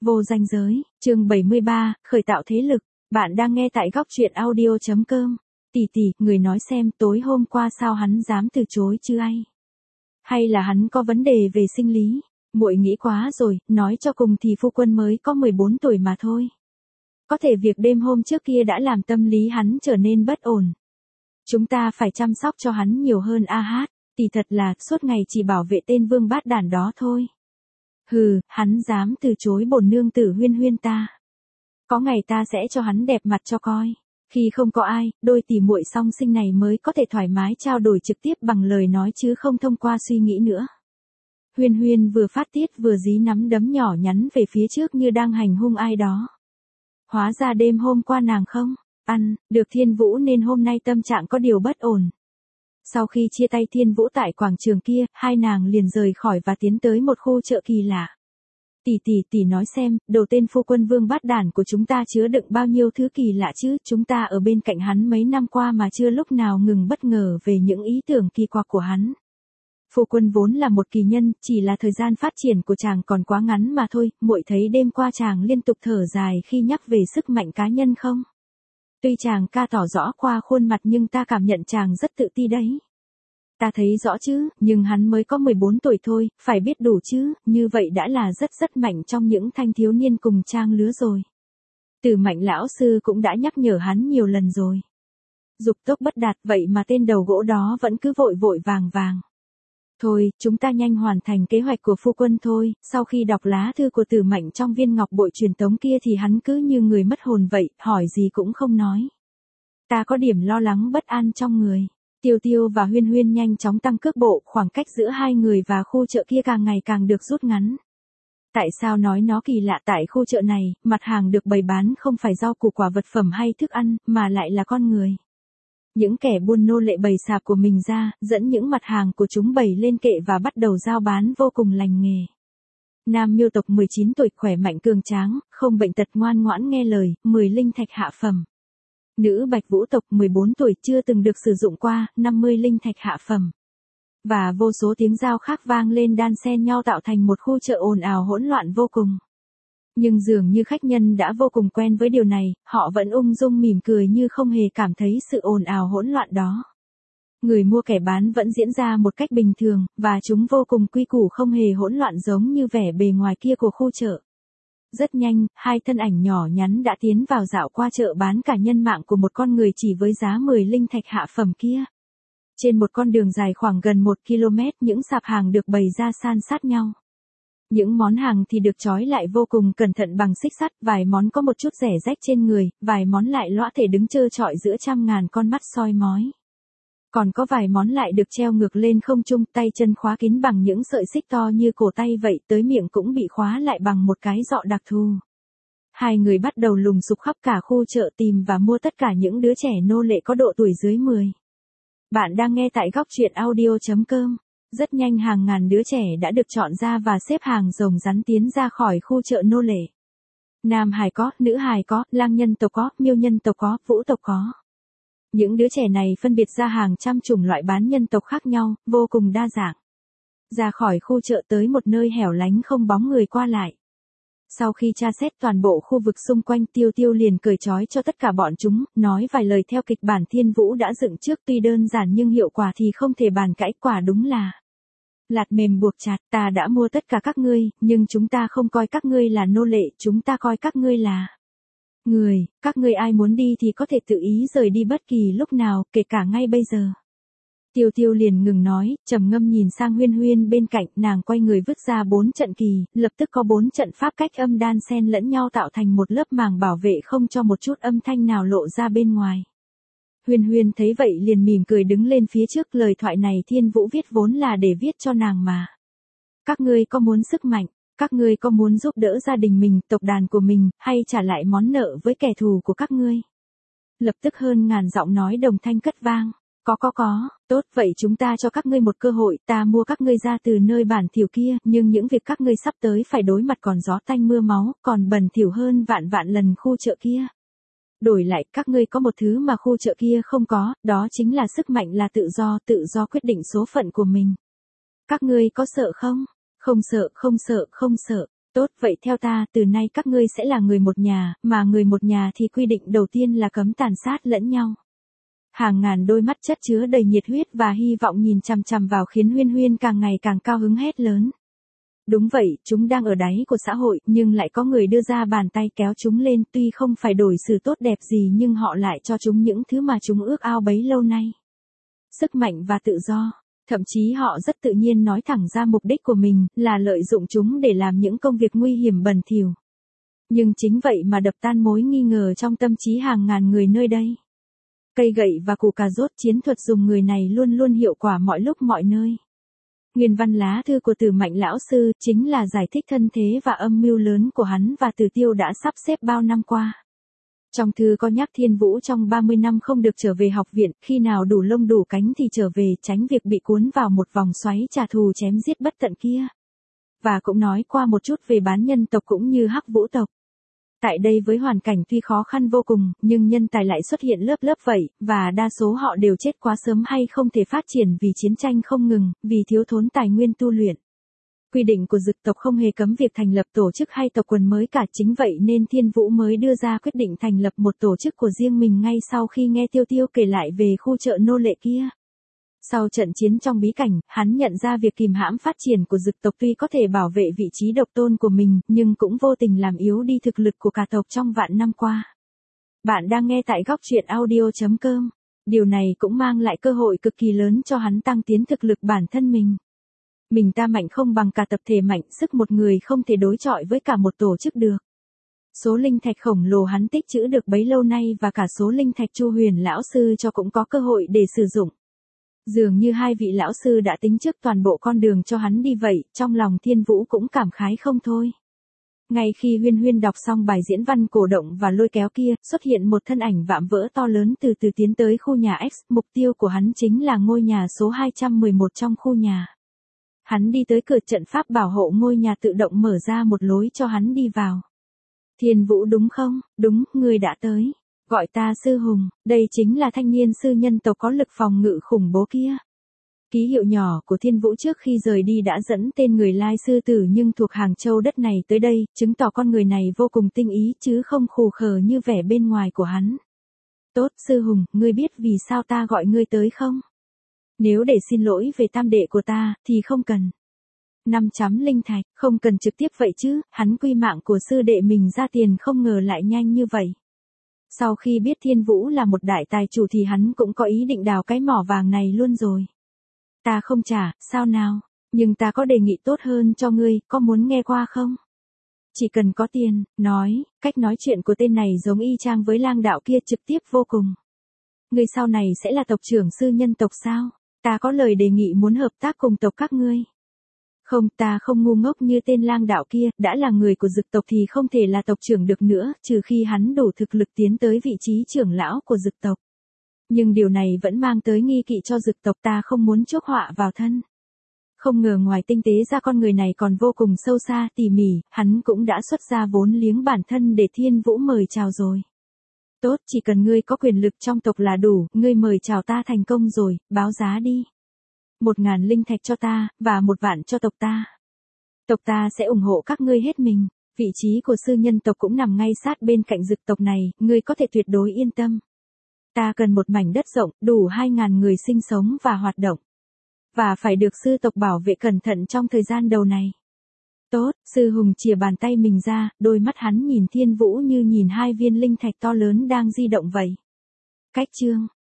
Vô danh giới, chương 73, khởi tạo thế lực. Bạn đang nghe tại góc truyện audio.com. Tỷ tỷ, người nói xem tối hôm qua sao hắn dám từ chối chứ ai? Hay là hắn có vấn đề về sinh lý? Muội nghĩ quá rồi, nói cho cùng thì phu quân mới có 14 tuổi mà thôi. Có thể việc đêm hôm trước kia đã làm tâm lý hắn trở nên bất ổn. Chúng ta phải chăm sóc cho hắn nhiều hơn a hát, tỷ thật là suốt ngày chỉ bảo vệ tên vương bát đản đó thôi. Hừ, hắn dám từ chối bổn nương tử Huyên Huyên ta. Có ngày ta sẽ cho hắn đẹp mặt cho coi. Khi không có ai, đôi tỷ muội song sinh này mới có thể thoải mái trao đổi trực tiếp bằng lời nói chứ không thông qua suy nghĩ nữa. Huyên Huyên vừa phát tiết vừa dí nắm đấm nhỏ nhắn về phía trước như đang hành hung ai đó. Hóa ra đêm hôm qua nàng không ăn được Thiên Vũ nên hôm nay tâm trạng có điều bất ổn. Sau khi chia tay Thiên Vũ tại quảng trường kia, hai nàng liền rời khỏi và tiến tới một khu chợ kỳ lạ. Tỷ nói xem, đồ tên phu quân vương bát đản của chúng ta chứa đựng bao nhiêu thứ kỳ lạ chứ, chúng ta ở bên cạnh hắn mấy năm qua mà chưa lúc nào ngừng bất ngờ về những ý tưởng kỳ quặc của hắn. Phu quân vốn là một kỳ nhân, chỉ là thời gian phát triển của chàng còn quá ngắn mà thôi, muội thấy đêm qua chàng liên tục thở dài khi nhắc về sức mạnh cá nhân không? Tuy chàng ca tỏ rõ qua khuôn mặt nhưng ta cảm nhận chàng rất tự ti đấy. Ta thấy rõ chứ, nhưng hắn mới có 14 tuổi thôi, phải biết đủ chứ, như vậy đã là rất mạnh trong những thanh thiếu niên cùng trang lứa rồi. Từ Mạnh lão sư cũng đã nhắc nhở hắn nhiều lần rồi. Dục tốc bất đạt vậy mà tên đầu gỗ đó vẫn cứ vội vàng. Thôi, chúng ta nhanh hoàn thành kế hoạch của phu quân thôi, sau khi đọc lá thư của Từ Mạnh trong viên ngọc bội truyền tống kia thì hắn cứ như người mất hồn vậy, hỏi gì cũng không nói. Ta có điểm lo lắng bất an trong người. Tiêu Tiêu và Huyên Huyên nhanh chóng tăng cước bộ, khoảng cách giữa hai người và khu chợ kia càng ngày càng được rút ngắn. Tại sao nói nó kỳ lạ? Tại khu chợ này, mặt hàng được bày bán không phải rau củ quả vật phẩm hay thức ăn, mà lại là con người. Những kẻ buôn nô lệ bày sạp của mình ra, dẫn những mặt hàng của chúng bày lên kệ và bắt đầu giao bán vô cùng lành nghề. Nam Miêu tộc 19 tuổi khỏe mạnh cường tráng, không bệnh tật ngoan ngoãn nghe lời, 10 linh thạch hạ phẩm. Nữ Bạch Vũ tộc 14 tuổi chưa từng được sử dụng qua, 50 linh thạch hạ phẩm. Và vô số tiếng giao khác vang lên đan xen nhau tạo thành một khu chợ ồn ào hỗn loạn vô cùng. Nhưng dường như khách nhân đã vô cùng quen với điều này, họ vẫn ung dung mỉm cười như không hề cảm thấy sự ồn ào hỗn loạn đó. Người mua kẻ bán vẫn diễn ra một cách bình thường, và chúng vô cùng quy củ không hề hỗn loạn giống như vẻ bề ngoài kia của khu chợ. Rất nhanh, hai thân ảnh nhỏ nhắn đã tiến vào dạo qua chợ bán cả nhân mạng của một con người chỉ với giá 10 linh thạch hạ phẩm kia. Trên một con đường dài khoảng gần 1 km, những sạp hàng được bày ra san sát nhau. Những món hàng thì được trói lại vô cùng cẩn thận bằng xích sắt, vài món có một chút rẻ rách trên người, vài món lại lõa thể đứng trơ trọi giữa trăm ngàn con mắt soi mói. Còn có vài món lại được treo ngược lên không trung, tay chân khóa kín bằng những sợi xích to như cổ tay vậy, tới miệng cũng bị khóa lại bằng một cái dọ đặc thù. Hai người bắt đầu lùng sục khắp cả khu chợ tìm và mua tất cả những đứa trẻ nô lệ có độ tuổi dưới 10. Bạn đang nghe tại góc truyện audio.com. Rất nhanh hàng ngàn đứa trẻ đã được chọn ra và xếp hàng rồng rắn tiến ra khỏi khu chợ nô lệ. Nam hài có, nữ hài có, lang nhân tộc có, miêu nhân tộc có, vũ tộc có. Những đứa trẻ này phân biệt ra hàng trăm chủng loại bán nhân tộc khác nhau, vô cùng đa dạng. Ra khỏi khu chợ tới một nơi hẻo lánh không bóng người qua lại. Sau khi tra xét toàn bộ khu vực xung quanh, Tiêu Tiêu liền cởi trói cho tất cả bọn chúng, nói vài lời theo kịch bản Thiên Vũ đã dựng trước, tuy đơn giản nhưng hiệu quả thì không thể bàn cãi, quả đúng là lạt mềm buộc chặt. Ta đã mua tất cả các ngươi, nhưng chúng ta không coi các ngươi là nô lệ, chúng ta coi các ngươi là người, các ngươi ai muốn đi thì có thể tự ý rời đi bất kỳ lúc nào, kể cả ngay bây giờ. Tiêu Tiêu liền ngừng nói, trầm ngâm nhìn sang Huyên Huyên bên cạnh, nàng quay người vứt ra 4 trận kỳ, lập tức có 4 trận pháp cách âm đan xen lẫn nhau tạo thành một lớp màng bảo vệ không cho một chút âm thanh nào lộ ra bên ngoài. Huyên Huyên thấy vậy liền mỉm cười đứng lên phía trước, lời thoại này Thiên Vũ viết vốn là để viết cho nàng mà. Các ngươi có muốn sức mạnh, các ngươi có muốn giúp đỡ gia đình mình, tộc đàn của mình, hay trả lại món nợ với kẻ thù của các ngươi? Lập tức hơn ngàn giọng nói đồng thanh cất vang. Có, tốt, vậy chúng ta cho các ngươi một cơ hội, ta mua các ngươi ra từ nơi bản thỉu kia, nhưng những việc các ngươi sắp tới phải đối mặt còn gió tanh mưa máu, còn bẩn thỉu hơn vạn lần khu chợ kia. Đổi lại, các ngươi có một thứ mà khu chợ kia không có, đó chính là sức mạnh, là tự do quyết định số phận của mình. Các ngươi có sợ không? Không sợ. Tốt, vậy theo ta, từ nay các ngươi sẽ là người một nhà, mà người một nhà thì quy định đầu tiên là cấm tàn sát lẫn nhau. Hàng ngàn đôi mắt chất chứa đầy nhiệt huyết và hy vọng nhìn chằm chằm vào khiến Huyên Huyên càng ngày càng cao hứng hét lớn. Đúng vậy, chúng đang ở đáy của xã hội, nhưng lại có người đưa ra bàn tay kéo chúng lên, tuy không phải đổi xử tốt đẹp gì nhưng họ lại cho chúng những thứ mà chúng ước ao bấy lâu nay. Sức mạnh và tự do. Thậm chí họ rất tự nhiên nói thẳng ra mục đích của mình là lợi dụng chúng để làm những công việc nguy hiểm bẩn thỉu. Nhưng chính vậy mà đập tan mối nghi ngờ trong tâm trí hàng ngàn người nơi đây. Cây gậy và củ cà rốt, chiến thuật dùng người này luôn luôn hiệu quả mọi lúc mọi nơi. Nguyên văn lá thư của Từ Mạnh lão sư chính là giải thích thân thế và âm mưu lớn của hắn và Từ Tiêu đã sắp xếp bao năm qua. Trong thư có nhắc Thiên Vũ trong 30 năm không được trở về học viện, khi nào đủ lông đủ cánh thì trở về, tránh việc bị cuốn vào một vòng xoáy trả thù chém giết bất tận kia. Và cũng nói qua một chút về bán nhân tộc cũng như Hắc Vũ tộc. Tại đây với hoàn cảnh tuy khó khăn vô cùng, nhưng nhân tài lại xuất hiện lớp lớp vậy, và đa số họ đều chết quá sớm hay không thể phát triển vì chiến tranh không ngừng, vì thiếu thốn tài nguyên tu luyện. Quy định của Dực tộc không hề cấm việc thành lập tổ chức hay tộc quần mới cả, chính vậy nên Thiên Vũ mới đưa ra quyết định thành lập một tổ chức của riêng mình ngay sau khi nghe Tiêu Tiêu kể lại về khu chợ nô lệ kia. Sau trận chiến trong bí cảnh, hắn nhận ra việc kìm hãm phát triển của Dực tộc tuy có thể bảo vệ vị trí độc tôn của mình, nhưng cũng vô tình làm yếu đi thực lực của cả tộc trong vạn năm qua. Bạn đang nghe tại góc truyện audio.com. Điều này cũng mang lại cơ hội cực kỳ lớn cho hắn tăng tiến thực lực bản thân mình. Mình ta mạnh không bằng cả tập thể mạnh, sức một người không thể đối chọi với cả một tổ chức được. Số linh thạch khổng lồ hắn tích trữ được bấy lâu nay và cả số linh thạch Chu Huyền lão sư cho cũng có cơ hội để sử dụng. Dường như hai vị lão sư đã tính trước toàn bộ con đường cho hắn đi vậy, trong lòng Thiên Vũ cũng cảm khái không thôi. Ngay khi Huyên Huyên đọc xong bài diễn văn cổ động và lôi kéo kia, xuất hiện một thân ảnh vạm vỡ to lớn từ từ tiến tới khu nhà X, mục tiêu của hắn chính là ngôi nhà số 211 trong khu nhà. Hắn đi tới cửa, trận pháp bảo hộ ngôi nhà tự động mở ra một lối cho hắn đi vào. Thiên Vũ đúng không? Đúng, ngươi đã tới. Gọi ta Sư Hùng, đây chính là thanh niên sư nhân tộc có lực phòng ngự khủng bố kia. Ký hiệu nhỏ của Thiên Vũ trước khi rời đi đã dẫn tên người Lai sư tử nhưng thuộc Hàng Châu đất này tới đây, chứng tỏ con người này vô cùng tinh ý chứ không khù khờ như vẻ bên ngoài của hắn. Tốt, Sư Hùng, ngươi biết vì sao ta gọi ngươi tới không? Nếu để xin lỗi về tam đệ của ta, thì không cần. 5 chấm linh thạch, không cần trực tiếp vậy chứ, hắn quy mạng của sư đệ mình ra tiền không ngờ lại nhanh như vậy. Sau khi biết Thiên Vũ là một đại tài chủ thì hắn cũng có ý định đào cái mỏ vàng này luôn rồi. Ta không trả, sao nào, nhưng ta có đề nghị tốt hơn cho ngươi, có muốn nghe qua không? Chỉ cần có tiền, nói, cách nói chuyện của tên này giống y chang với Lang đạo kia, trực tiếp vô cùng. Ngươi sau này sẽ là tộc trưởng sư nhân tộc sao? Ta có lời đề nghị muốn hợp tác cùng tộc các ngươi. Không, ta không ngu ngốc như tên Lang đạo kia, đã là người của Dực tộc thì không thể là tộc trưởng được nữa, trừ khi hắn đủ thực lực tiến tới vị trí trưởng lão của Dực tộc. Nhưng điều này vẫn mang tới nghi kỵ cho Dực tộc, ta không muốn chuốc họa vào thân. Không ngờ ngoài tinh tế ra con người này còn vô cùng sâu xa, tỉ mỉ, hắn cũng đã xuất ra vốn liếng bản thân để Thiên Vũ mời chào rồi. Tốt, chỉ cần ngươi có quyền lực trong tộc là đủ, ngươi mời chào ta thành công rồi, báo giá đi. 1000 linh thạch cho ta, và 1 vạn cho tộc ta. Tộc ta sẽ ủng hộ các ngươi hết mình, vị trí của sư nhân tộc cũng nằm ngay sát bên cạnh Dực tộc này, ngươi có thể tuyệt đối yên tâm. Ta cần một mảnh đất rộng, đủ 2000 người sinh sống và hoạt động. Và phải được sư tộc bảo vệ cẩn thận trong thời gian đầu này. Tốt, Sư Hùng chìa bàn tay mình ra, đôi mắt hắn nhìn Thiên Vũ như nhìn 2 viên linh thạch to lớn đang di động vậy. Cách chương